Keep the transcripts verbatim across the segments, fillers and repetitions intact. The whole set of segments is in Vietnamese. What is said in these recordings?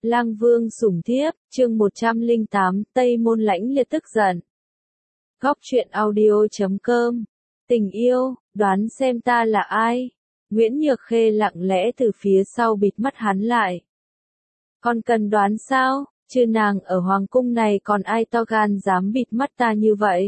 Lang Vương sủng thiếp, chương một trăm lẻ tám, Tây Môn Lãnh Liệt tức giận. Góc truyện audio chấm com. Tình yêu, đoán xem ta là ai? Nguyễn Nhược Khê lặng lẽ từ phía sau bịt mắt hắn lại. Còn cần đoán sao, chứ nàng ở hoàng cung này còn ai to gan dám bịt mắt ta như vậy?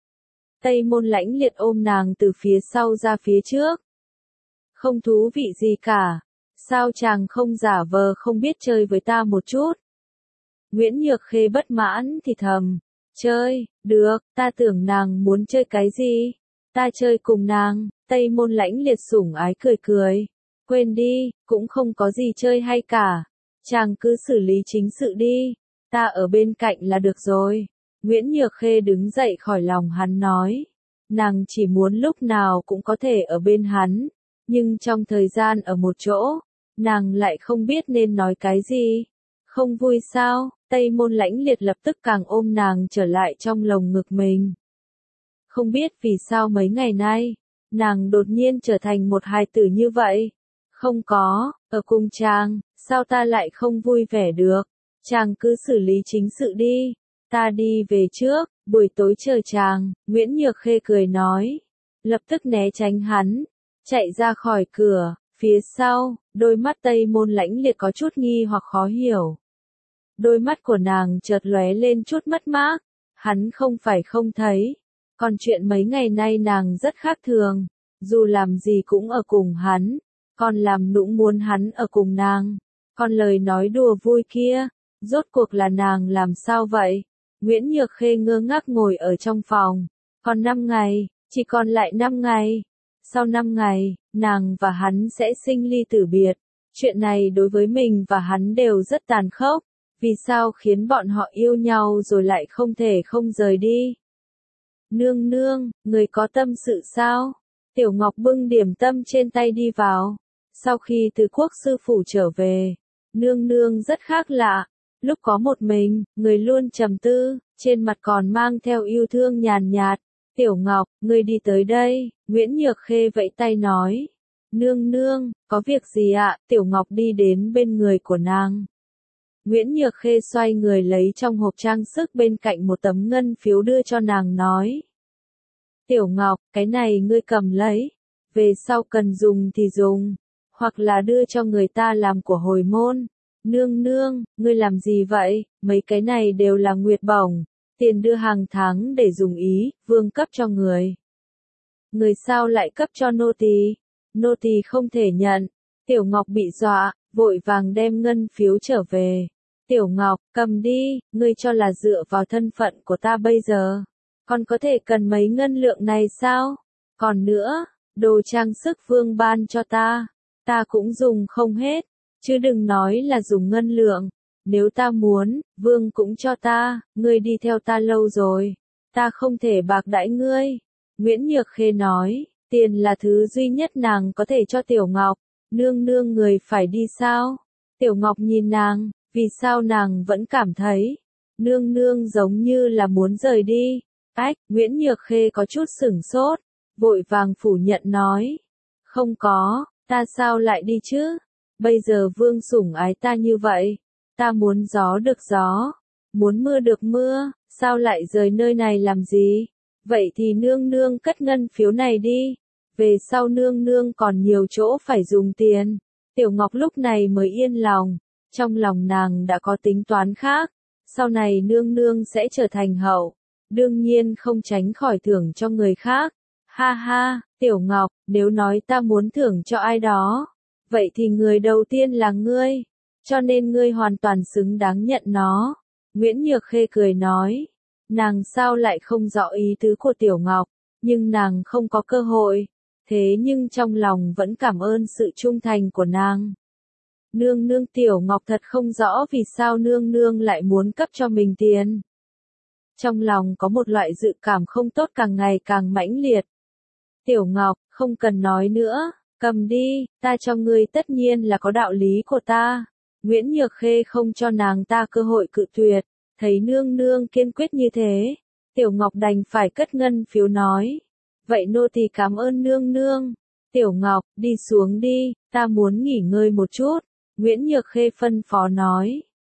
Tây Môn Lãnh Liệt ôm nàng từ phía sau ra phía trước. Không thú vị gì cả. Sao chàng không giả vờ không biết chơi với ta một chút? Nguyễn Nhược Khê bất mãn thì thầm. Chơi, được, ta tưởng nàng muốn chơi cái gì? Ta chơi cùng nàng. Tây Môn Lãnh Liệt sủng ái cười cười. Quên đi, cũng không có gì chơi hay cả. Chàng cứ xử lý chính sự đi. Ta ở bên cạnh là được rồi. Nguyễn Nhược Khê đứng dậy khỏi lòng hắn nói. Nàng chỉ muốn lúc nào cũng có thể ở bên hắn. Nhưng trong thời gian ở một chỗ, nàng lại không biết nên nói cái gì. Không vui sao? Tây Môn Lãnh Liệt lập tức càng ôm nàng trở lại trong lồng ngực mình. Không biết vì sao mấy ngày nay, nàng đột nhiên trở thành một hài tử như vậy. Không có, ở cùng chàng, sao ta lại không vui vẻ được? Chàng cứ xử lý chính sự đi. Ta đi về trước, buổi tối chờ chàng. Nguyễn Nhược Khê cười nói. Lập tức né tránh hắn, chạy ra khỏi cửa. Phía sau, đôi mắt Tây Môn Lãnh Liệt có chút nghi hoặc khó hiểu. Đôi mắt của nàng chợt lóe lên chút mất mát. Hắn không phải không thấy. Còn chuyện mấy ngày nay nàng rất khác thường. Dù làm gì cũng ở cùng hắn. Còn làm nũng muốn hắn ở cùng nàng. Còn lời nói đùa vui kia. Rốt cuộc là nàng làm sao vậy? Nguyễn Nhược Khê ngơ ngác ngồi ở trong phòng. Còn năm ngày, chỉ còn lại năm ngày. Sau năm ngày, nàng và hắn sẽ sinh ly tử biệt. Chuyện này đối với mình và hắn đều rất tàn khốc. Vì sao khiến bọn họ yêu nhau rồi lại không thể không rời đi? Nương nương, người có tâm sự sao? Tiểu Ngọc bưng điểm tâm trên tay đi vào. Sau khi từ quốc sư phủ trở về, nương nương rất khác lạ. Lúc có một mình, người luôn trầm tư, trên mặt còn mang theo yêu thương nhàn nhạt. Tiểu Ngọc, ngươi đi tới đây. Nguyễn Nhược Khê vẫy tay nói. Nương nương, có việc gì ạ? Tiểu Ngọc đi đến bên người của nàng. Nguyễn Nhược Khê xoay người lấy trong hộp trang sức bên cạnh một tấm ngân phiếu đưa cho nàng nói. Tiểu Ngọc, cái này ngươi cầm lấy. Về sau cần dùng thì dùng. Hoặc là đưa cho người ta làm của hồi môn. Nương nương, ngươi làm gì vậy? Mấy cái này đều là nguyệt bổng. Tiền đưa hàng tháng để dùng ý, vương cấp cho người. Người sao lại cấp cho nô tỳ? Nô tỳ không thể nhận. Tiểu Ngọc bị dọa, vội vàng đem ngân phiếu trở về. Tiểu Ngọc, cầm đi, ngươi cho là dựa vào thân phận của ta bây giờ. Còn có thể cần mấy ngân lượng này sao? Còn nữa, đồ trang sức vương ban cho ta. Ta cũng dùng không hết. Chứ đừng nói là dùng ngân lượng. Nếu ta muốn, vương cũng cho ta, ngươi đi theo ta lâu rồi. Ta không thể bạc đãi ngươi. Nguyễn Nhược Khê nói, tiền là thứ duy nhất nàng có thể cho Tiểu Ngọc. Nương nương người phải đi sao? Tiểu Ngọc nhìn nàng, vì sao nàng vẫn cảm thấy. Nương nương giống như là muốn rời đi. Ách, Nguyễn Nhược Khê có chút sửng sốt, vội vàng phủ nhận nói. Không có, ta sao lại đi chứ? Bây giờ vương sủng ái ta như vậy. Ta muốn gió được gió, muốn mưa được mưa, sao lại rời nơi này làm gì? Vậy thì nương nương cất ngân phiếu này đi. Về sau nương nương còn nhiều chỗ phải dùng tiền. Tiểu Ngọc lúc này mới yên lòng. Trong lòng nàng đã có tính toán khác. Sau này nương nương sẽ trở thành hậu. Đương nhiên không tránh khỏi thưởng cho người khác. Ha ha, Tiểu Ngọc, nếu nói ta muốn thưởng cho ai đó. Vậy thì người đầu tiên là ngươi. Cho nên ngươi hoàn toàn xứng đáng nhận nó. Nguyễn Nhược Khê cười nói. Nàng sao lại không rõ ý tứ của Tiểu Ngọc. Nhưng nàng không có cơ hội. Thế nhưng trong lòng vẫn cảm ơn sự trung thành của nàng. Nương nương, Tiểu Ngọc thật không rõ vì sao nương nương lại muốn cấp cho mình tiền. Trong lòng có một loại dự cảm không tốt càng ngày càng mãnh liệt. Tiểu Ngọc, không cần nói nữa, cầm đi, ta cho ngươi tất nhiên là có đạo lý của ta. Nguyễn Nhược Khê không cho nàng ta cơ hội cự tuyệt, thấy nương nương kiên quyết như thế. Tiểu Ngọc đành phải cất ngân phiếu nói. Vậy nô tỳ cảm ơn nương nương. Tiểu Ngọc, đi xuống đi, ta muốn nghỉ ngơi một chút. Nguyễn Nhược Khê phân phó nói.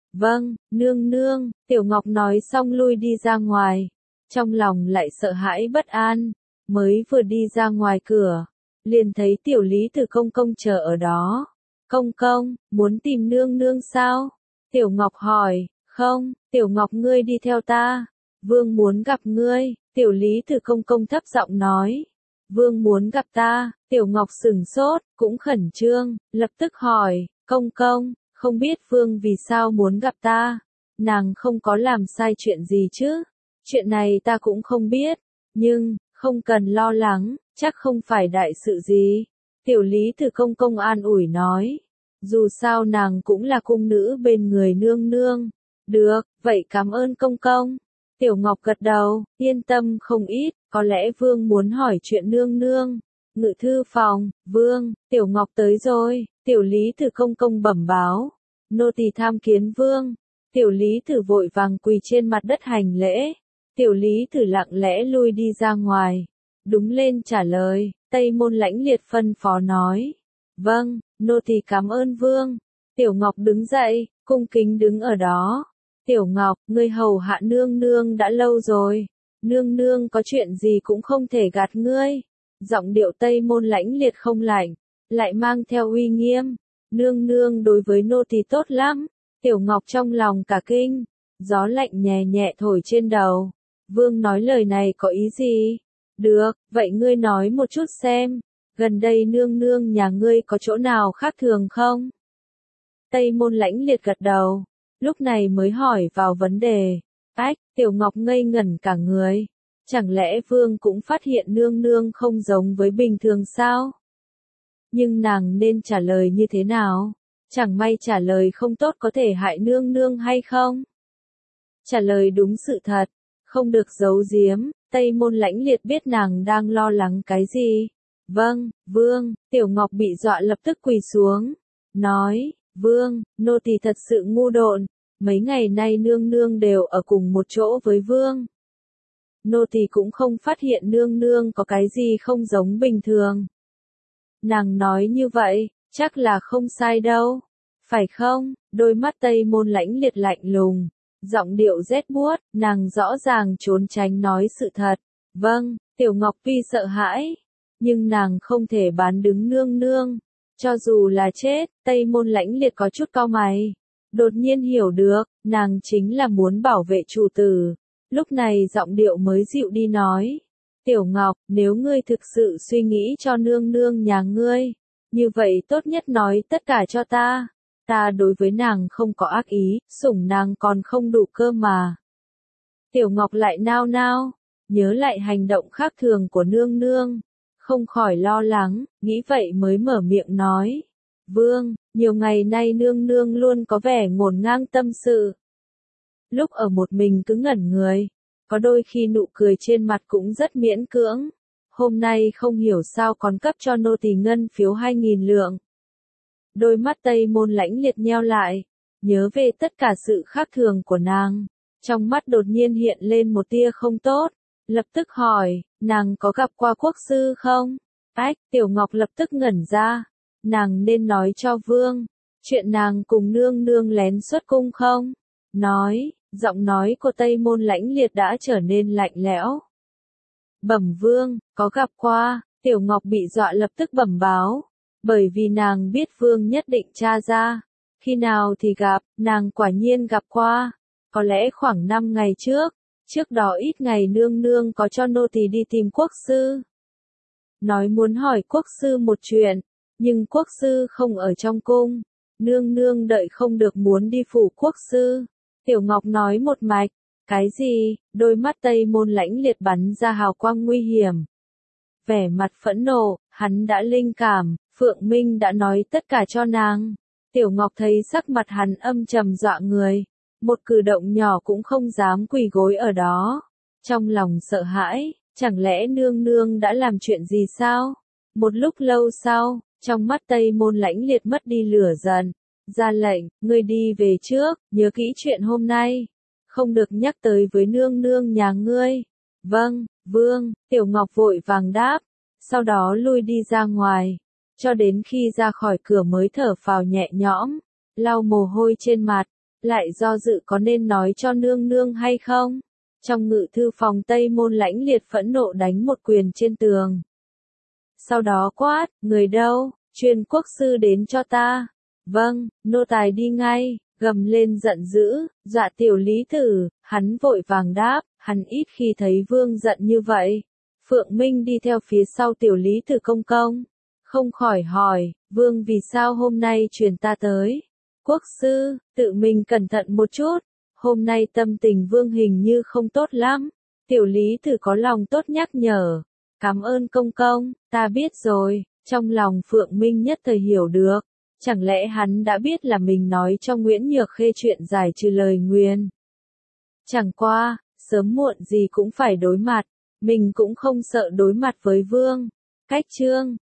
Vâng, nương nương, Tiểu Ngọc nói xong lui đi ra ngoài. Trong lòng lại sợ hãi bất an, mới vừa đi ra ngoài cửa, liền thấy Tiểu Lý Tử công công chờ ở đó. Công công, muốn tìm nương nương sao? Tiểu Ngọc hỏi, không, Tiểu Ngọc ngươi đi theo ta. Vương muốn gặp ngươi, Tiểu Lý Tử công công thấp giọng nói. Vương muốn gặp ta, Tiểu Ngọc sửng sốt, cũng khẩn trương, lập tức hỏi, công công, không biết Vương vì sao muốn gặp ta? Nàng không có làm sai chuyện gì chứ? Chuyện này ta cũng không biết, nhưng, không cần lo lắng, chắc không phải đại sự gì. Tiểu Lý Tử công công an ủi nói, dù sao nàng cũng là cung nữ bên người nương nương. Được, vậy cảm ơn công công. Tiểu Ngọc gật đầu, yên tâm không ít, có lẽ Vương muốn hỏi chuyện nương nương. Ngự thư phòng, Vương, Tiểu Ngọc tới rồi, Tiểu Lý Tử công công bẩm báo. Nô tỳ tham kiến Vương. Tiểu Lý Tử vội vàng quỳ trên mặt đất hành lễ. Tiểu Lý Tử lặng lẽ lui đi ra ngoài. Đúng lên trả lời, Tây Môn Lãnh Liệt phân phó nói. Vâng, nô tỳ cảm ơn Vương. Tiểu Ngọc đứng dậy, cung kính đứng ở đó. Tiểu Ngọc, ngươi hầu hạ nương nương đã lâu rồi. Nương nương có chuyện gì cũng không thể gạt ngươi. Giọng điệu Tây Môn Lãnh Liệt không lạnh, lại mang theo uy nghiêm. Nương nương đối với nô tỳ tốt lắm. Tiểu Ngọc trong lòng cả kinh. Gió lạnh nhẹ nhẹ thổi trên đầu. Vương nói lời này có ý gì? Được, vậy ngươi nói một chút xem. Gần đây nương nương nhà ngươi có chỗ nào khác thường không? Tây Môn Lãnh Liệt gật đầu. Lúc này mới hỏi vào vấn đề. Ách, Tiểu Ngọc ngây ngẩn cả người. Chẳng lẽ Vương cũng phát hiện nương nương không giống với bình thường sao? Nhưng nàng nên trả lời như thế nào? Chẳng may trả lời không tốt có thể hại nương nương hay không? Trả lời đúng sự thật, không được giấu giếm. Tây Môn Lãnh Liệt biết nàng đang lo lắng cái gì. Vâng, Vương. Tiểu Ngọc bị dọa lập tức quỳ xuống. Nói, Vương, nô tỳ thật sự ngu độn. Mấy ngày nay nương nương đều ở cùng một chỗ với Vương. Nô tỳ cũng không phát hiện nương nương có cái gì không giống bình thường. Nàng nói như vậy, chắc là không sai đâu. Phải không? Đôi mắt Tây Môn Lãnh Liệt lạnh lùng. Giọng điệu rét buốt, nàng rõ ràng trốn tránh nói sự thật. Vâng, Tiểu Ngọc tuy sợ hãi, nhưng nàng không thể bán đứng nương nương. Cho dù là chết, Tây Môn Lãnh Liệt có chút cau mày. Đột nhiên hiểu được, nàng chính là muốn bảo vệ chủ tử. Lúc này giọng điệu mới dịu đi nói. Tiểu Ngọc, nếu ngươi thực sự suy nghĩ cho nương nương nhà ngươi, như vậy tốt nhất nói tất cả cho ta. Ta đối với nàng không có ác ý, sủng nàng còn không đủ cơ mà. Tiểu Ngọc lại nao nao, nhớ lại hành động khác thường của nương nương. Không khỏi lo lắng, nghĩ vậy mới mở miệng nói. Vương, nhiều ngày nay nương nương luôn có vẻ ngổn ngang tâm sự. Lúc ở một mình cứ ngẩn người, có đôi khi nụ cười trên mặt cũng rất miễn cưỡng. Hôm nay không hiểu sao còn cấp cho nô tỳ ngân phiếu hai nghìn lượng. Đôi mắt Tây Môn Lãnh Liệt nheo lại, nhớ về tất cả sự khác thường của nàng. Trong mắt đột nhiên hiện lên một tia không tốt, lập tức hỏi, nàng có gặp qua quốc sư không? Ách, Tiểu Ngọc lập tức ngẩn ra, nàng nên nói cho Vương, chuyện nàng cùng nương nương lén xuất cung không? Nói, giọng nói của Tây Môn Lãnh Liệt đã trở nên lạnh lẽo. Bẩm Vương, có gặp qua. Tiểu Ngọc bị dọa lập tức bẩm báo, bởi vì nàng biết Vương nhất định tra ra. Khi nào thì gặp, nàng quả nhiên gặp qua. Có lẽ khoảng năm ngày trước, trước đó ít ngày nương nương có cho nô tỳ đi tìm quốc sư. Nói muốn hỏi quốc sư một chuyện, nhưng quốc sư không ở trong cung. Nương nương đợi không được muốn đi phủ quốc sư. Tiểu Ngọc nói một mạch, cái gì? Đôi mắt Tây Môn Lãnh Liệt bắn ra hào quang nguy hiểm. Vẻ mặt phẫn nộ, hắn đã linh cảm, Phượng Minh đã nói tất cả cho nàng. Tiểu Ngọc thấy sắc mặt hắn âm trầm dọa người, một cử động nhỏ cũng không dám quỳ gối ở đó. Trong lòng sợ hãi, chẳng lẽ nương nương đã làm chuyện gì sao? Một lúc lâu sau, trong mắt Tây Môn Lãnh Liệt mất đi lửa giận, ra lệnh, ngươi đi về trước, nhớ kỹ chuyện hôm nay, không được nhắc tới với nương nương nhà ngươi. Vâng, Vương. Tiểu Ngọc vội vàng đáp, sau đó lui đi ra ngoài, cho đến khi ra khỏi cửa mới thở phào nhẹ nhõm, lau mồ hôi trên mặt, lại do dự có nên nói cho nương nương hay không. Trong ngự thư phòng Tây Môn Lãnh Liệt phẫn nộ đánh một quyền trên tường. Sau đó quát, người đâu, truyền quốc sư đến cho ta. Vâng, nô tài đi ngay, gầm lên giận dữ, dọa tiểu Lý Tử, hắn vội vàng đáp, hắn ít khi thấy vương giận như vậy. Phượng Minh đi theo phía sau tiểu Lý Tử công công, không khỏi hỏi, vương vì sao hôm nay truyền ta tới. Quốc sư, tự mình cẩn thận một chút, hôm nay tâm tình vương hình như không tốt lắm. Tiểu Lý Tử có lòng tốt nhắc nhở, cảm ơn công công, ta biết rồi. Trong lòng Phượng Minh nhất thời hiểu được, chẳng lẽ hắn đã biết là mình nói cho Nguyễn Nhược Khê chuyện giải trừ lời nguyền. Chẳng qua, sớm muộn gì cũng phải đối mặt, mình cũng không sợ đối mặt với vương. Cách chương